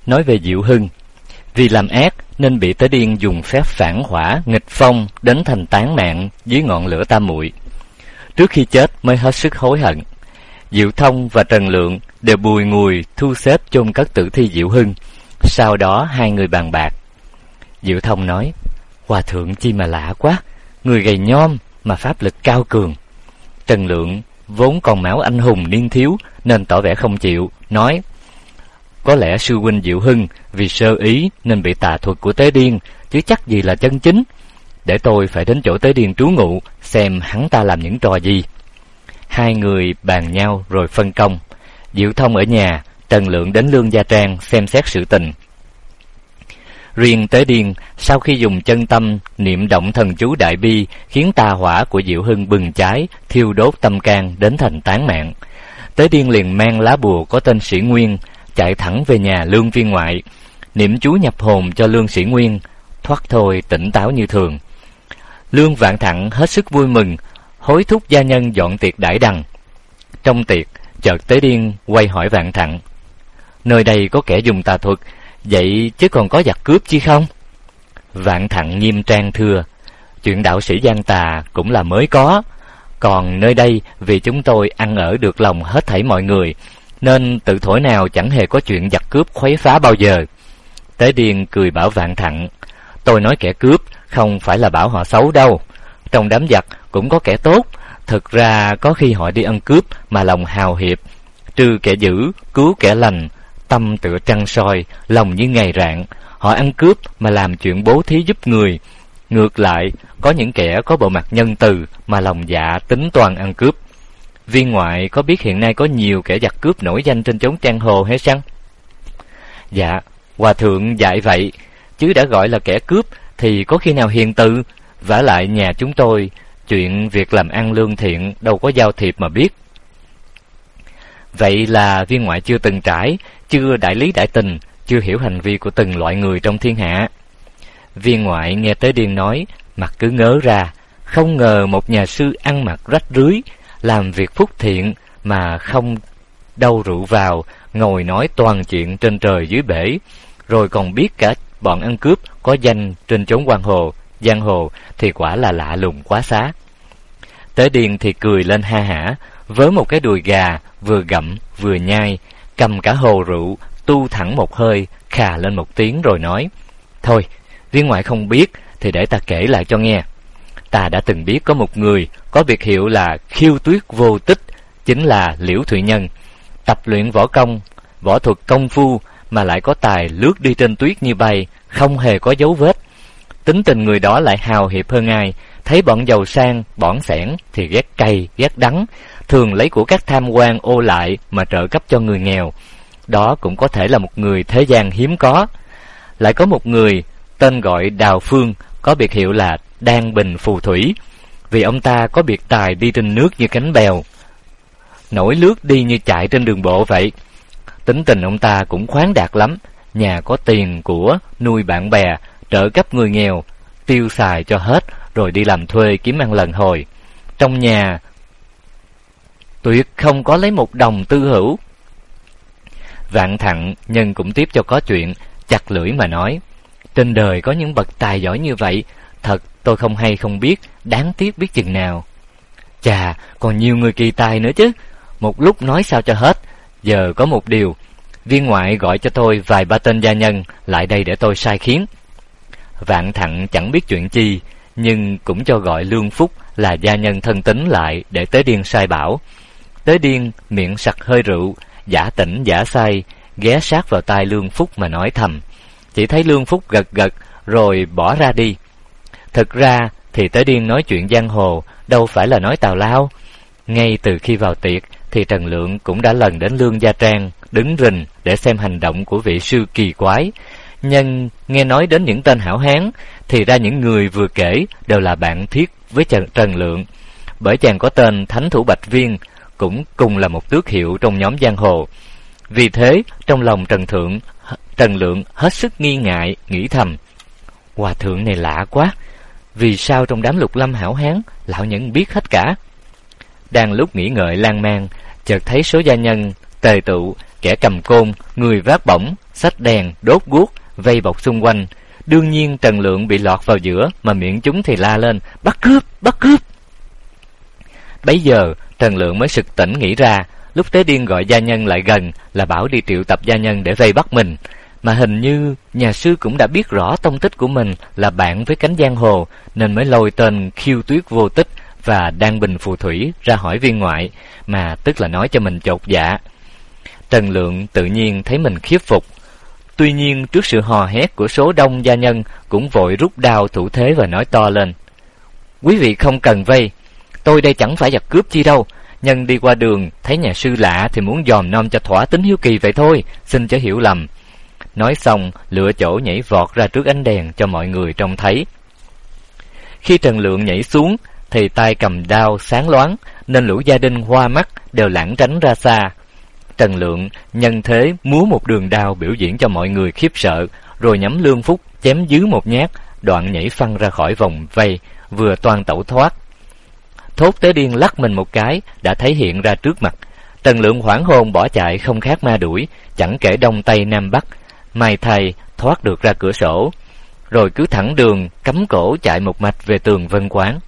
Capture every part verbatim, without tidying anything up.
nói về Diệu Hưng. Vì làm ác nên bị Tế Điên dùng phép phản hỏa nghịch phong đến thành tán mạng dưới ngọn lửa tam muội. Trước khi chết mới hết sức hối hận. Diệu Thông và Trần Lượng đều bùi ngùi thu xếp chôn cất tử thi Diệu Hưng. Sau đó hai người bàn bạc. Diệu Thông nói: Hòa thượng chi mà lạ quá, người gầy nhom mà pháp lực cao cường. Trần Lượng vốn còn máu anh hùng niên thiếu nên tỏ vẻ không chịu, nói: Có lẽ sư huynh Diệu Hưng vì sơ ý nên bị tà thuật của Tế Điên, chứ chắc gì là chân chính. Để tôi phải đến chỗ Tế Điên trú ngụ, xem hắn ta làm những trò gì. Hai người bàn nhau rồi phân công. Diệu Thông ở nhà, Trần Lượng đến Lương Gia Trang xem xét sự tình. Riêng Tế Điên sau khi dùng chân tâm niệm động thần chú đại bi, khiến tà hỏa của Diệu Hưng bừng cháy, thiêu đốt tâm can đến thành tán mạng. Tế Điên liền mang lá bùa có tên Sĩ Nguyên, chạy thẳng về nhà Lương viên ngoại, niệm chú nhập hồn cho Lương Sĩ Nguyên, thoát thôi tỉnh táo như thường. Lương Vạn Thặng hết sức vui mừng, hối thúc gia nhân dọn tiệc đãi đằng. Trong tiệc, chợt Tế Điên quay hỏi Vạn Thặng: Nơi đây có kẻ dùng tà thuật, vậy chứ còn có giặc cướp chi không? Vạn Thặng nghiêm trang thưa: Chuyện đạo sĩ gian tà cũng là mới có, còn nơi đây vì chúng tôi ăn ở được lòng hết thảy mọi người, nên tự thổi nào chẳng hề có chuyện giặc cướp khuấy phá bao giờ. Tế Điên cười bảo Vạn Thặng: Tôi nói kẻ cướp không phải là bảo họ xấu đâu. Trong đám giặc cũng có kẻ tốt. Thực ra có khi họ đi ăn cướp mà lòng hào hiệp, trừ kẻ dữ, cứu kẻ lành, tâm tựa trăng soi, lòng như ngày rạng. Họ ăn cướp mà làm chuyện bố thí giúp người. Ngược lại, có những kẻ có bộ mặt nhân từ mà lòng dạ tính toán ăn cướp. Viên ngoại có biết hiện nay có nhiều kẻ giặc cướp nổi danh trên chốn giang hồ hay chăng? Dạ, hòa thượng dạy vậy, chứ đã gọi là kẻ cướp thì có khi nào hiền từ. Vả lại nhà chúng tôi, chuyện việc làm ăn lương thiện đâu có giao thiệp mà biết. Vậy là viên ngoại chưa từng trải, chưa đại lý đại tình, chưa hiểu hành vi của từng loại người trong thiên hạ. Viên ngoại nghe Tế Điên nói, mặt cứ ngớ ra, không ngờ một nhà sư ăn mặc rách rưới, làm việc phúc thiện mà không đâu rượu vào, ngồi nói toàn chuyện trên trời dưới bể, rồi còn biết cả bọn ăn cướp có danh trên chốn giang hồ, giang hồ thì quả là lạ lùng quá xá. Tế Điên thì cười lên ha hả, với một cái đùi gà vừa gặm vừa nhai, cầm cả hồ rượu, tu thẳng một hơi, khà lên một tiếng rồi nói: Thôi, viên ngoại không biết thì để ta kể lại cho nghe. Ta đã từng biết có một người có biệt hiệu là Khiêu Tuyết Vô Tích, chính là Liễu Thụy Nhân, tập luyện võ công, võ thuật công phu mà lại có tài lướt đi trên tuyết như bay, không hề có dấu vết. Tính tình người đó lại hào hiệp hơn ai, thấy bọn giàu sang, bỏn sẻn thì ghét cay, ghét đắng, thường lấy của các tham quan ô lại mà trợ cấp cho người nghèo. Đó cũng có thể là một người thế gian hiếm có. Lại có một người tên gọi Đào Phương, có biệt hiệu là Đan Bình Phù Thủy, vì ông ta có biệt tài đi trên nước như cánh bèo, nổi lướt đi như chạy trên đường bộ vậy. Tính tình ông ta cũng khoáng đạt lắm, nhà có tiền của, nuôi bạn bè, trợ cấp người nghèo, tiêu xài cho hết rồi đi làm thuê kiếm ăn lần hồi. Trong nhà tuyệt không có lấy một đồng tư hữu. Vạn Thặng nhân cũng tiếp cho có chuyện, chặt lưỡi mà nói: Trên đời có những bậc tài giỏi như vậy, thật tôi không hay không biết, đáng tiếc biết chừng nào. Chà, còn nhiều người kỳ tài nữa chứ, một lúc nói sao cho hết. Giờ có một điều, viên ngoại gọi cho tôi vài ba tên gia nhân lại đây để tôi sai khiến. Vạn Thặng chẳng biết chuyện chi, nhưng cũng cho gọi Lương Phúc là gia nhân thân tín lại để Tế Điên sai bảo. Tế Điên miệng sặc hơi rượu, giả tỉnh giả say, ghé sát vào tai Lương Phúc mà nói thầm. Chỉ thấy Lương Phúc gật gật rồi bỏ ra đi. Thực ra thì Tế Điên nói chuyện giang hồ, đâu phải là nói tào lao. Ngay từ khi vào tiệc thì Trần Lượng cũng đã lần đến Lương Gia Trang, đứng rình để xem hành động của vị sư kỳ quái. Nhưng nghe nói đến những tên hảo hán, thì ra những người vừa kể đều là bạn thiết với Trần Lượng, bởi chàng có tên Thánh Thủ Bạch Viên, cũng cùng là một tước hiệu trong nhóm giang hồ. Vì thế trong lòng Trần Thượng Trần Lượng hết sức nghi ngại, nghĩ thầm: Hòa thượng này lạ quá, vì sao trong đám lục lâm hảo hán lão nhẫn biết hết cả. Đang lúc nghĩ ngợi lan man, chợt thấy số gia nhân tề tụ, kẻ cầm côn, người vác bổng, xách đèn, đốt guốc, vây bọc xung quanh. Đương nhiên Trần Lượng bị lọt vào giữa, mà miệng chúng thì la lên: "Bắt cướp! Bắt cướp!" Bấy giờ Trần Lượng mới sực tỉnh nghĩ ra, lúc Tế Điên gọi gia nhân lại gần là bảo đi triệu tập gia nhân để vây bắt mình, mà hình như nhà sư cũng đã biết rõ tông tích của mình là bạn với cánh giang hồ, nên mới lôi tên Khiêu Tuyết Vô Tích và Đan Bình Phù Thủy ra hỏi viên ngoại, mà tức là nói cho mình chột dạ. Trần Lượng tự nhiên thấy mình khiếp phục. Tuy nhiên trước sự hò hét của số đông gia nhân, cũng vội rút đao thủ thế và nói to lên: "Quý vị không cần vây, tôi đây chẳng phải giặc cướp chi đâu. Nhân đi qua đường thấy nhà sư lạ thì muốn dòm nom cho thỏa tính hiếu kỳ vậy thôi, xin chớ hiểu lầm." Nói xong lựa chỗ nhảy vọt ra trước ánh đèn cho mọi người trông thấy. Khi Trần Lượng nhảy xuống thì tay cầm đao sáng loáng, nên lũ gia đình hoa mắt đều lảng tránh ra xa. Trần Lượng nhân thế múa một đường đao biểu diễn cho mọi người khiếp sợ, rồi nhắm lương phúc chém dưới một nhát, đoạn nhảy phăng ra khỏi vòng vây, vừa toan tẩu thoát. Thốt Tế Điên lắc mình một cái đã thấy hiện ra trước mặt. Trần Lượng hoảng hồn bỏ chạy không khác ma đuổi, chẳng kể đông tây nam bắc. May thay thoát được ra cửa sổ, rồi cứ thẳng đường cắm cổ chạy một mạch về tường Vân Quán.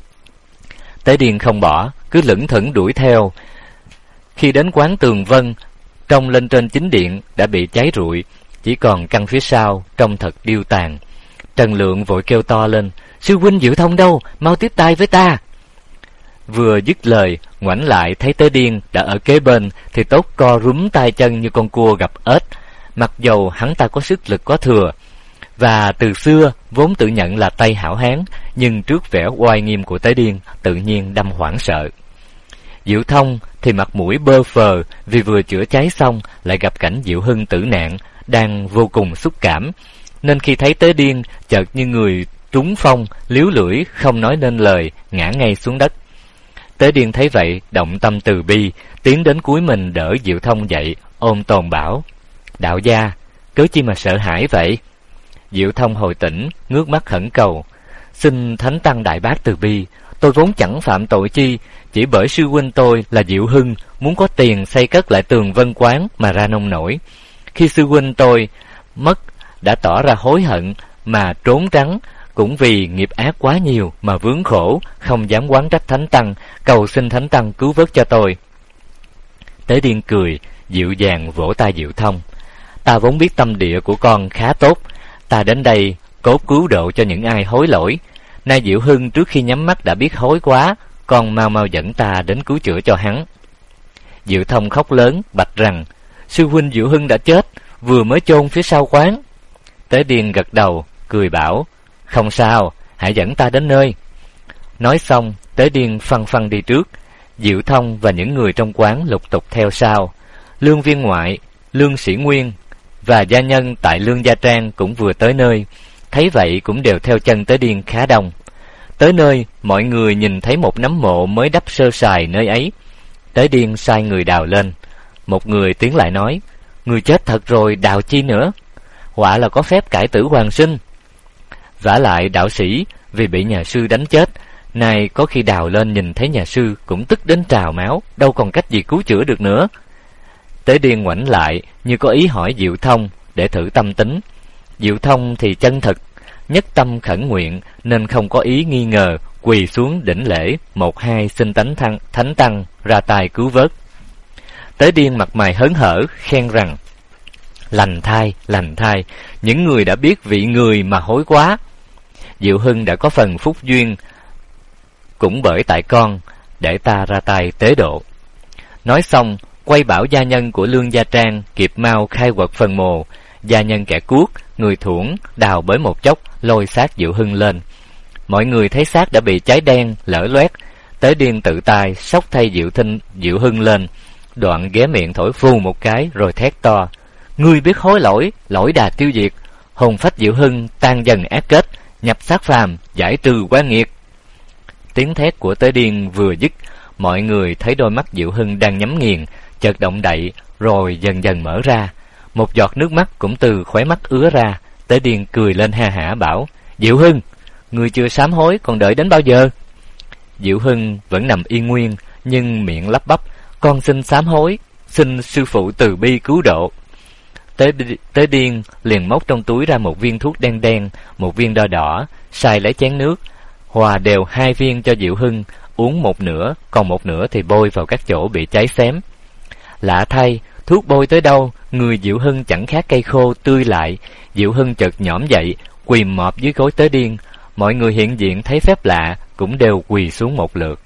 Tế Điên không bỏ, cứ lững thững đuổi theo. Khi đến quán Tường Vân, trông lên trên chính điện đã bị cháy rụi, chỉ còn căn phía sau trông thật điêu tàn. Trần Lượng vội kêu to lên: "Sư huynh Diệu Thông đâu? Mau tiếp tay với ta!" Vừa dứt lời, ngoảnh lại thấy Tế Điên đã ở kế bên, thì Tốt co rúm tay chân như con cua gặp ếch. Mặc dầu hắn ta có sức lực có thừa, và từ xưa vốn tự nhận là tay hảo hán, nhưng trước vẻ oai nghiêm của Tế Điên tự nhiên đâm hoảng sợ. Diệu Thông thì mặt mũi bơ phờ, vì vừa chữa cháy xong lại gặp cảnh Diệu Hưng tử nạn, đang vô cùng xúc cảm, nên khi thấy Tế Điên chợt như người trúng phong, líu lưỡi không nói nên lời, ngã ngay xuống đất. Tế Điên thấy vậy động tâm từ bi, tiến đến cúi mình đỡ Diệu Thông dậy, ôm tồn bảo: "Đạo gia, cớ chi mà sợ hãi vậy?" Diệu Thông hồi tỉnh, ngước mắt khẩn cầu: "Xin Thánh Tăng đại bác từ bi, tôi vốn chẳng phạm tội chi, chỉ bởi sư huynh tôi là Diệu Hưng muốn có tiền xây cất lại tường Vân Quán mà ra nông nổi. Khi sư huynh tôi mất đã tỏ ra hối hận mà trốn trắng, cũng vì nghiệp ác quá nhiều mà vướng khổ, không dám oán trách Thánh Tăng, cầu xin Thánh Tăng cứu vớt cho tôi." Tế Điên cười, dịu dàng vỗ tay Diệu Thông: "Ta vốn biết tâm địa của con khá tốt, ta đến đây cốt cứu độ cho những ai hối lỗi. Nay Diệu Hưng trước khi nhắm mắt đã biết hối quá, con mau mau dẫn ta đến cứu chữa cho hắn." Diệu Thông khóc lớn bạch rằng: "Sư huynh Diệu Hưng đã chết, vừa mới chôn phía sau quán." Tế Điên gật đầu cười bảo: "Không sao, hãy dẫn ta đến nơi." Nói xong Tế Điên phăng phăng đi trước, Diệu Thông và những người trong quán lục tục theo sau. Lương viên ngoại, Lương Sĩ Nguyên và gia nhân tại Lương Gia Trang cũng vừa tới nơi, thấy vậy cũng đều theo chân Tế Điên khá đông. Tới nơi, mọi người nhìn thấy một nấm mộ mới đắp sơ sài nơi ấy. Tế Điên sai người đào lên. Một người tiến lại nói: "Người chết thật rồi, đào chi nữa? Họa là có phép cải tử hoàn sinh. Vả lại đạo sĩ vì bị nhà sư đánh chết, nay có khi đào lên nhìn thấy nhà sư cũng tức đến trào máu, đâu còn cách gì cứu chữa được nữa." Tế Điên ngoảnh lại như có ý hỏi Diệu Thông để thử tâm tính. Diệu Thông thì chân thực, nhất tâm khẩn nguyện, nên không có ý nghi ngờ, quỳ xuống đỉnh lễ một hai xin tánh thăng, Thánh Tăng ra tay cứu vớt. Tế Điên mặt mày hớn hở khen rằng: "Lành thay, lành thay, những người đã biết vị người mà hối quá. Diệu Hưng đã có phần phúc duyên, cũng bởi tại con, để ta ra tay tế độ." Nói xong quay bảo gia nhân của Lương Gia Trang kịp mau khai quật phần mồ. Gia nhân kẻ cuốc, người thuổng đào bới một chốc, lôi xác Diệu Hưng lên. Mọi người thấy xác đã bị cháy đen lở loét. Tế Điên tự tay xốc thay Diệu Thinh Diệu Hưng lên, đoạn ghé miệng thổi phù một cái rồi thét to: "Ngươi biết hối lỗi, lỗi đà tiêu diệt, hồn phách Diệu Hưng tan dần ác kết, nhập xác phàm, giải trừ oan nghiệt." Tiếng thét của Tế Điên vừa dứt, mọi người thấy đôi mắt Diệu Hưng đang nhắm nghiền chợt động đậy, rồi dần dần mở ra. Một giọt nước mắt cũng từ khóe mắt ứa ra. Tế Điên cười lên ha hả bảo: "Diệu Hưng, ngươi chưa sám hối còn đợi đến bao giờ?" Diệu Hưng vẫn nằm yên nguyên, nhưng miệng lắp bắp: "Con xin sám hối, xin sư phụ từ bi cứu độ. Tế, tế điên liền móc trong túi ra một viên thuốc đen đen, một viên đỏ đỏ, sai lấy chén nước, hòa đều hai viên cho Diệu Hưng, uống một nửa, còn một nửa thì bôi vào các chỗ bị cháy xém. Lạ thay, thuốc bôi tới đâu, người Diệu Hưng chẳng khác cây khô tươi lại. Diệu Hưng chợt nhõm dậy, quỳ mọp dưới gối Tế Điên. Mọi người hiện diện thấy phép lạ, cũng đều quỳ xuống một lượt.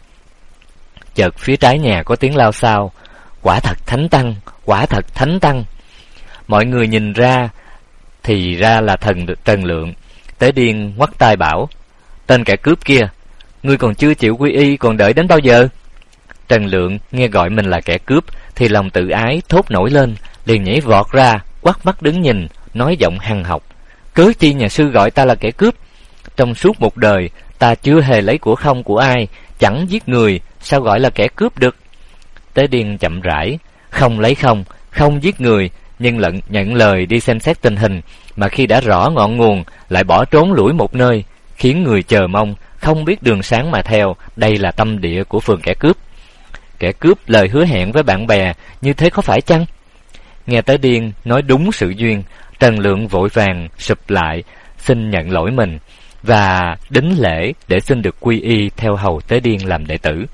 Chợt phía trái nhà có tiếng lao xao, quả thật thánh tăng, quả thật thánh tăng. Mọi người nhìn ra, thì ra là thần Trần Lượng. Tế Điên ngoắt tai bảo, tên kẻ cướp kia, ngươi còn chưa chịu quy y, còn đợi đến bao giờ? Trần Lượng nghe gọi mình là kẻ cướp, thì lòng tự ái thốt nổi lên, liền nhảy vọt ra, quắt mắt đứng nhìn, nói giọng hằn học, cớ chi nhà sư gọi ta là kẻ cướp? Trong suốt một đời, ta chưa hề lấy của không của ai, chẳng giết người, sao gọi là kẻ cướp được? Tế Điên chậm rãi, không lấy không, không giết người, nhưng lận nhận lời đi xem xét tình hình, mà khi đã rõ ngọn nguồn, lại bỏ trốn lủi một nơi, khiến người chờ mong, không biết đường sáng mà theo. Đây là tâm địa của phường kẻ cướp. Kẻ cướp lời hứa hẹn với bạn bè, như thế có phải chăng? Nghe Tế Điên nói đúng sự duyên, Trần Lượng vội vàng sụp lại, xin nhận lỗi mình, và đính lễ để xin được quy y theo hầu Tế Điên làm đệ tử.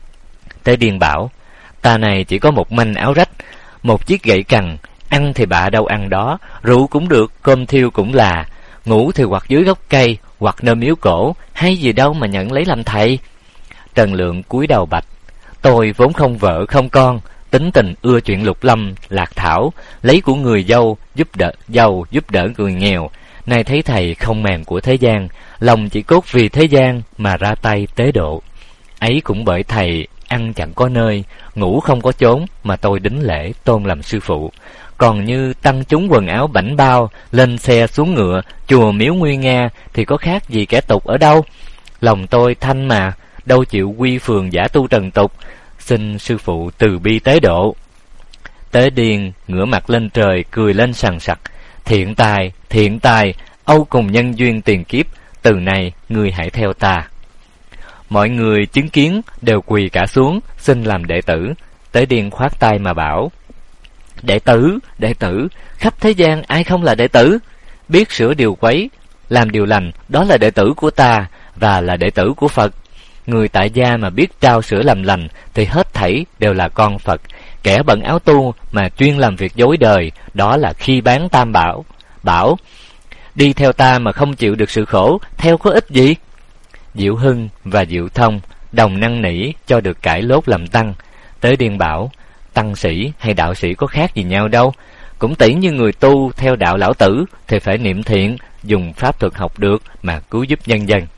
Tế Điên bảo, ta này chỉ có một manh áo rách, một chiếc gậy cằn, ăn thì bạ đâu ăn đó, rượu cũng được, cơm thiêu cũng là, ngủ thì hoặc dưới gốc cây, hoặc nơi miếu cổ, hay gì đâu mà nhận lấy làm thầy. Trần Lượng cúi đầu bạch, tôi vốn không vợ không con, tính tình ưa chuyện lục lâm lạc thảo, lấy của người dâu giúp đỡ giàu giúp đỡ người nghèo. Nay thấy thầy không màng của thế gian, lòng chỉ cốt vì thế gian mà ra tay tế độ. Ấy cũng bởi thầy ăn chẳng có nơi, ngủ không có chốn, mà tôi đính lễ tôn làm sư phụ. Còn như tăng chúng quần áo bảnh bao, lên xe xuống ngựa, chùa miếu nguy nga, thì có khác gì kẻ tục ở đâu? Lòng tôi thanh mà, đâu chịu quy phường giả tu trần tục, xin sư phụ từ bi tế độ. Tế Điên ngửa mặt lên trời, cười lên sằng sặc, thiện tài, thiện tài, âu cùng nhân duyên tiền kiếp, từ nay ngươi hãy theo ta. Mọi người chứng kiến đều quỳ cả xuống, xin làm đệ tử. Tế Điên khoát tay mà bảo, đệ tử, đệ tử, khắp thế gian ai không là đệ tử? Biết sửa điều quấy, làm điều lành, đó là đệ tử của ta, và là đệ tử của Phật. Người tại gia mà biết trao sửa làm lành, thì hết thảy đều là con Phật. Kẻ bận áo tu mà chuyên làm việc dối đời, đó là khi bán tam bảo. Bảo, đi theo ta mà không chịu được sự khổ, theo có ích gì? Diệu Hưng và Diệu Thông đồng năn nỉ cho được cải lốt làm tăng. Tế Điên bảo, tăng sĩ hay đạo sĩ có khác gì nhau đâu, cũng tỷ như người tu theo đạo lão tử thì phải niệm thiện, dùng pháp thuật học được mà cứu giúp nhân dân.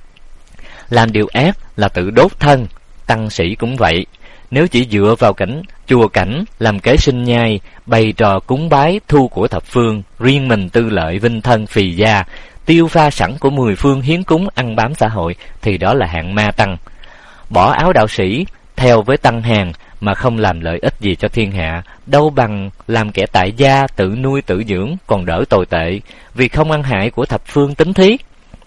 Làm điều ác là tự đốt thân, tăng sĩ cũng vậy. Nếu chỉ dựa vào cảnh chùa cảnh làm kế sinh nhai, bày trò cúng bái thu của thập phương, riêng mình tư lợi vinh thân phì gia, tiêu pha sẵn của mười phương hiến cúng ăn bám xã hội, thì đó là hạng ma tăng. Bỏ áo đạo sĩ theo với tăng hàng mà không làm lợi ích gì cho thiên hạ, đâu bằng làm kẻ tại gia tự nuôi tự dưỡng còn đỡ tồi tệ, vì không ăn hại của thập phương tính thí.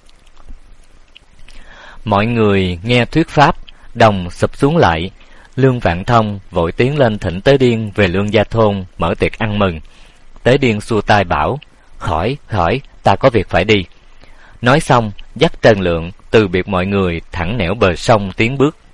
Mọi người nghe thuyết pháp đồng sụp xuống lại. Lương Vạn Thông vội tiến lên thỉnh Tế Điên về Lương Gia thôn mở tiệc ăn mừng. Tế Điên xua tay bảo, khỏi khỏi, ta có việc phải đi. Nói xong dắt Trần Lượng từ biệt mọi người, thẳng nẻo bờ sông tiến bước.